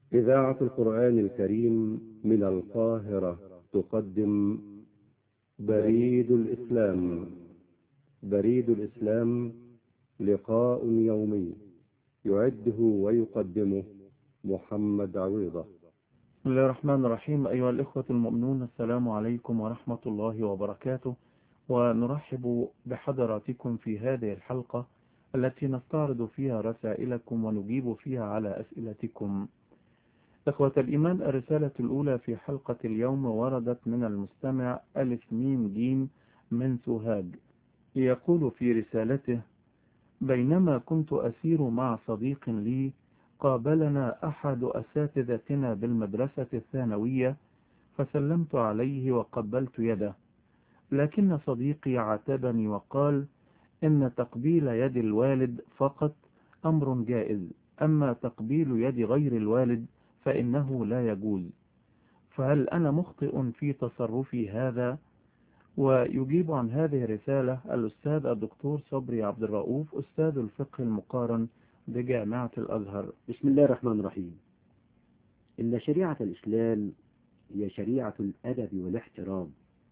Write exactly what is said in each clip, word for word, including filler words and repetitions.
إذاعة القرآن الكريم من القاهرة تقدم بريد الإسلام. بريد الإسلام لقاء يومي يعده ويقدمه محمد عويضة. بسم الله الرحمن الرحيم. أيها الإخوة المؤمنون، السلام عليكم ورحمة الله وبركاته، ونرحب بحضراتكم في هذه الحلقة التي نستعرض فيها رسائلكم ونجيب فيها على أسئلتكم. إخوة الإيمان، الرسالة الأولى في حلقة اليوم وردت من المستمع ألف ميم جيم من سوهاج. يقول في رسالته: بينما كنت أسير مع صديق لي، قابلنا أحد أساتذتنا بالمدرسة الثانوية، فسلمت عليه وقبلت يده، لكن صديقي عاتبني وقال إن تقبيل يد الوالد فقط أمر جائز، أما تقبيل يد غير الوالد فإنه لا يجوز، فهل أنا مخطئ في تصرفي هذا؟ ويجيب عن هذه الرسالة الأستاذ الدكتور صبري عبد الرؤوف، أستاذ الفقه المقارن بجامعة الأزهر. بسم الله الرحمن الرحيم. إن شريعة الإسلام هي شريعة الأدب والاحترام،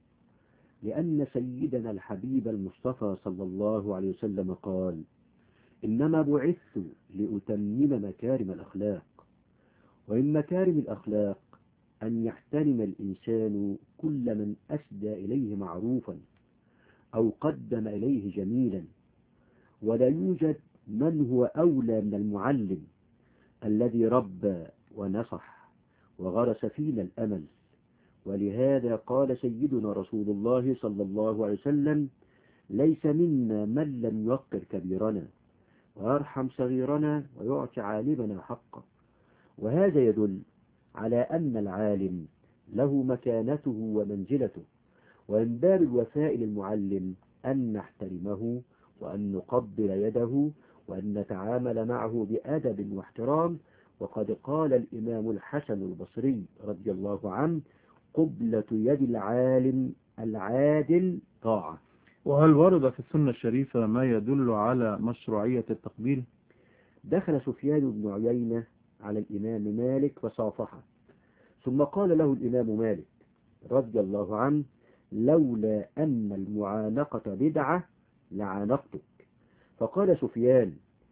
لأن سيدنا الحبيب المصطفى صلى الله عليه وسلم قال: إنما بعثت لأتمم مكارم الأخلاق. ومن مكارم الأخلاق أن يحترم الإنسان كل من أسدى إليه معروفا أو قدم إليه جميلا، ولا يوجد من هو أولى من المعلم الذي ربى ونصح وغرس فينا الأمل. ولهذا قال سيدنا رسول الله صلى الله عليه وسلم: ليس منا من لم يوقر كبيرنا ويرحم صغيرنا ويعطي عالمنا حقه. وهذا يدل على أن العالم له مكانته ومنزلته، ومن باب الوفاء للمعلم أن نحترمه وأن نقبل يده وأن نتعامل معه بأدب واحترام. وقد قال الإمام الحسن البصري رضي الله عنه: قبلة يد العالم العادل طاعة. وهل ورد في السنة الشريفة ما يدل على مشروعية التقبيل؟ دخل سفيان بن عيينة على الإمام مالك فصافحه، ثم قال له الإمام مالك رضي الله عنه: لولا أن المعانقة بدعة لعانقتك. فقال سفيان: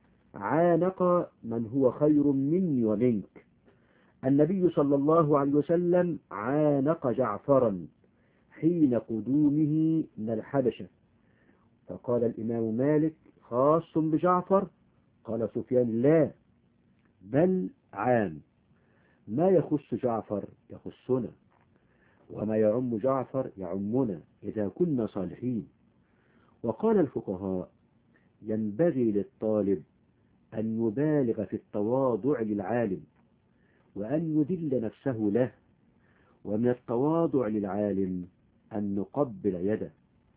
عانق من هو خير مني ومنك. النبي صلى الله عليه وسلم عانق جعفرا حين قدومه من الحبشة. فقال الإمام مالك: خاص بجعفر؟ قال سفيان: لا، بل عام، ما يخص جعفر يخصنا، وما يعم جعفر يعمنا إذا كنا صالحين. وقال الفقهاء: ينبغي للطالب أن يبالغ في التواضع للعالم وأن يذل نفسه له، ومن التواضع للعالم أن نقبل يده.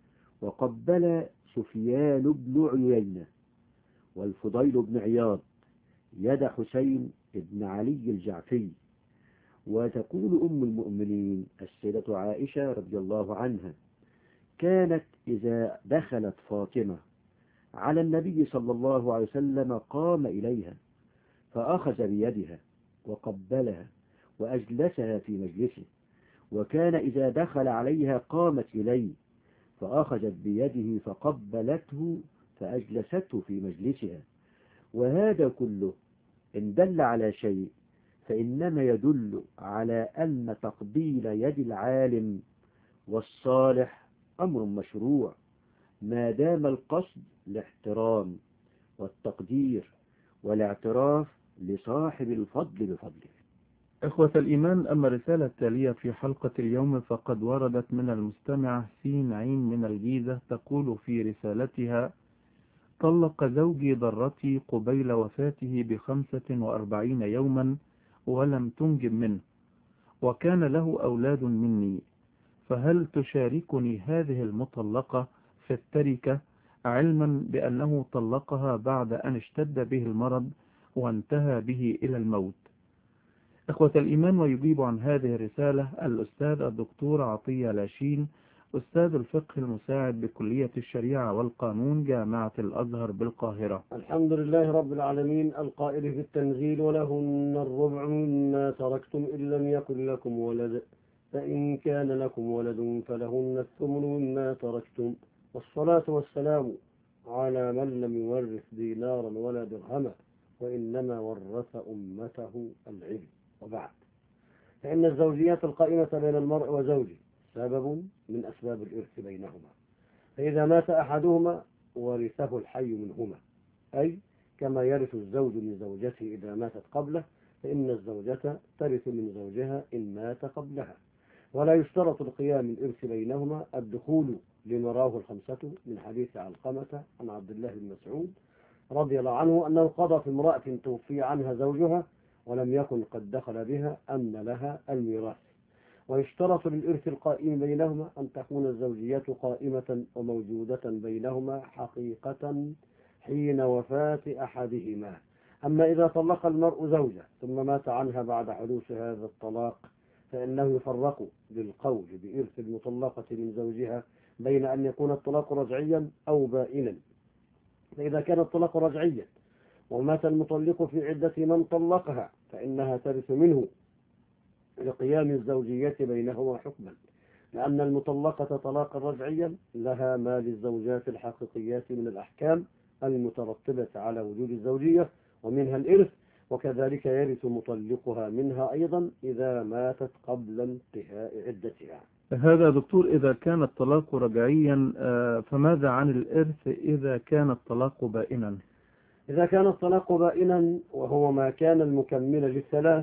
وقبل سفيان بن عيينة والفضيل بن عياض يد حسين بن علي الجعفي. وتقول أم المؤمنين السيدة عائشة رضي الله عنها: كانت إذا دخلت فاطمة على النبي صلى الله عليه وسلم قام إليها فأخذ بيدها وقبلها وأجلسها في مجلسه، وكان إذا دخل عليها قامت إليه فأخذت بيده فقبلته فأجلسته في مجلسها. وهذا كله إن دل على شيء فإنما يدل على أن تقبيل يد العالم والصالح أمر مشروع، ما دام القصد الاحترام والتقدير والاعتراف لصاحب الفضل بفضله. إخوة الإيمان، أما الرسالة التالية في حلقة اليوم فقد وردت من المستمع سين عين من الجيزة. تقول في رسالتها: طلق زوجي ضرتي قبيل وفاته بخمسة وأربعين يوما ولم تنجب منه، وكان له أولاد مني، فهل تشاركني هذه المطلقة في التركة، علما بأنه طلقها بعد أن اشتد به المرض وانتهى به إلى الموت؟ إخوة الإيمان، ويجيب عن هذه الرسالة الأستاذ الدكتور عطية لاشين، أستاذ الفقه المساعد بكلية الشريعة والقانون جامعة الأزهر بالقاهرة. الحمد لله رب العالمين، القائل في التنزيل: ولهن الربع مما ما تركتم إن لم يكن لكم ولد فإن كان لكم ولد فلهن الثمن مما تركتم. والصلاة والسلام على من لم يورث دينارا ولا درهما وإنما ورث أمته العلم. وبعد، فإن الزوجيات القائمة بين المرء وزوجه سبب من أسباب الإرث بينهما، فإذا مات أحدهما ورثه الحي منهما، أي كما يرث الزوج من زوجته إذا ماتت قبله، فإن الزوجة ترث من زوجها إن مات قبلها. ولا يشترط القيام الإرث بينهما الدخول لما رواه الخمسة من حديث علقمة عن عبد الله بن مسعود رضي الله عنه أنه قضى في امرأة توفي عنها زوجها ولم يكن قد دخل بها أن لها الميراث. ويشترط للإرث القائم بينهما أن تكون الزوجية قائمة وموجودة بينهما حقيقة حين وفاة أحدهما. أما إذا طلق المرء زوجة ثم مات عنها بعد حدوث هذا الطلاق فإنه يفرق للقول بإرث المطلقة من زوجها بين أن يكون الطلاق رجعيا أو بائنا. فإذا كان الطلاق رجعيا ومات المطلق في عدة من طلقها فإنها ترث منه لقيام الزوجية بينهما حكما، لأن المطلقة طلاقا رجعيا لها ما للزوجات الحقيقيات من الأحكام المترتبة على وجود الزوجية ومنها الإرث، وكذلك يرث مطلقها منها أيضا إذا ماتت قبل انتهاء عدتها. هذا دكتور إذا كان الطلاق رجعيا، فماذا عن الإرث إذا كان الطلاق بائنا؟ إذا كان الطلاق بائنا وهو ما كان المكمل للثلاث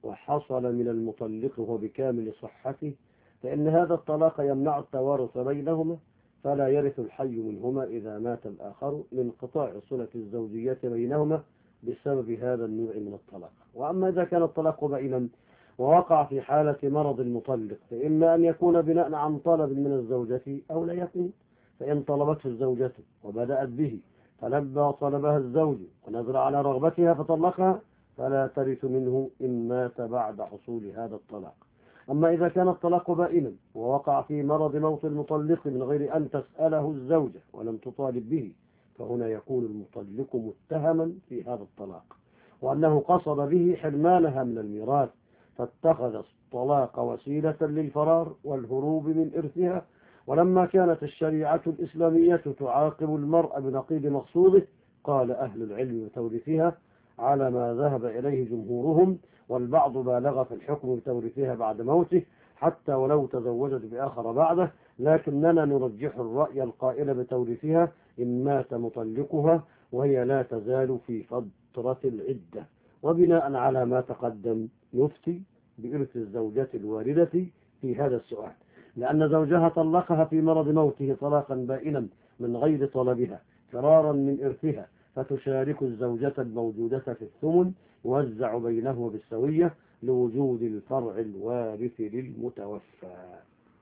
وحصل من المطلق وهو بكامل صحته فإن هذا الطلاق يمنع التوارث بينهما، فلا يرث الحي منهما إذا مات الآخر لانقطاع صلة الزوجية بينهما بسبب هذا النوع من الطلاق. وأما إذا كان الطلاق بائنا ووقع في حالة مرض المطلق فإما أن يكون بناء عن طلب من الزوجة أو لا يكون، فإن طلبته الزوجة وبدأت به فلما طلبها الزوج ونزل على رغبتها فطلقها فلا ترث منه إن مات بعد حصول هذا الطلاق. أما إذا كان الطلاق بائنا ووقع في مرض موت المطلق من غير أن تسأله الزوجة ولم تطالب به فهنا يكون المطلق متهما في هذا الطلاق وأنه قصد به حرمانها من الميراث، فاتخذ الطلاق وسيلة للفرار والهروب من إرثها. ولما كانت الشريعة الإسلامية تعاقب المرء بنقيض مقصوده قال أهل العلم بتوريثها على ما ذهب إليه جمهورهم، والبعض بالغ في الحكم بتوريثها بعد موته حتى ولو تزوجت بآخر بعده، لكننا نرجح الرأي القائل بتوريثها إن مات مطلقها وهي لا تزال في فترة العدة. وبناء على ما تقدم نفتي بإرث الزوجة الواردة في هذا السؤال، لأن زوجها طلقها في مرض موته طلاقا بائنا من غير طلبها فرارا من إرثها، فتشارك الزوجة الموجودة في الثمن يوزع بينه بالسوية لوجود الفرع الوارث للمتوفى.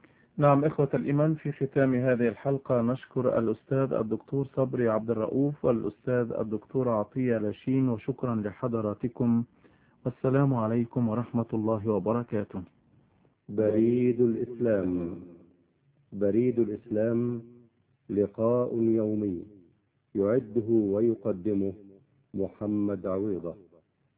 نعم إخوة الإيمان، في ختام هذه الحلقة نشكر الأستاذ الدكتور صبري عبد الرؤوف والأستاذ الدكتور عطية لاشين، وشكرا لحضراتكم، والسلام عليكم ورحمة الله وبركاته. بريد الإسلام بريد الإسلام لقاء يومي يعده ويقدمه محمد عويضة.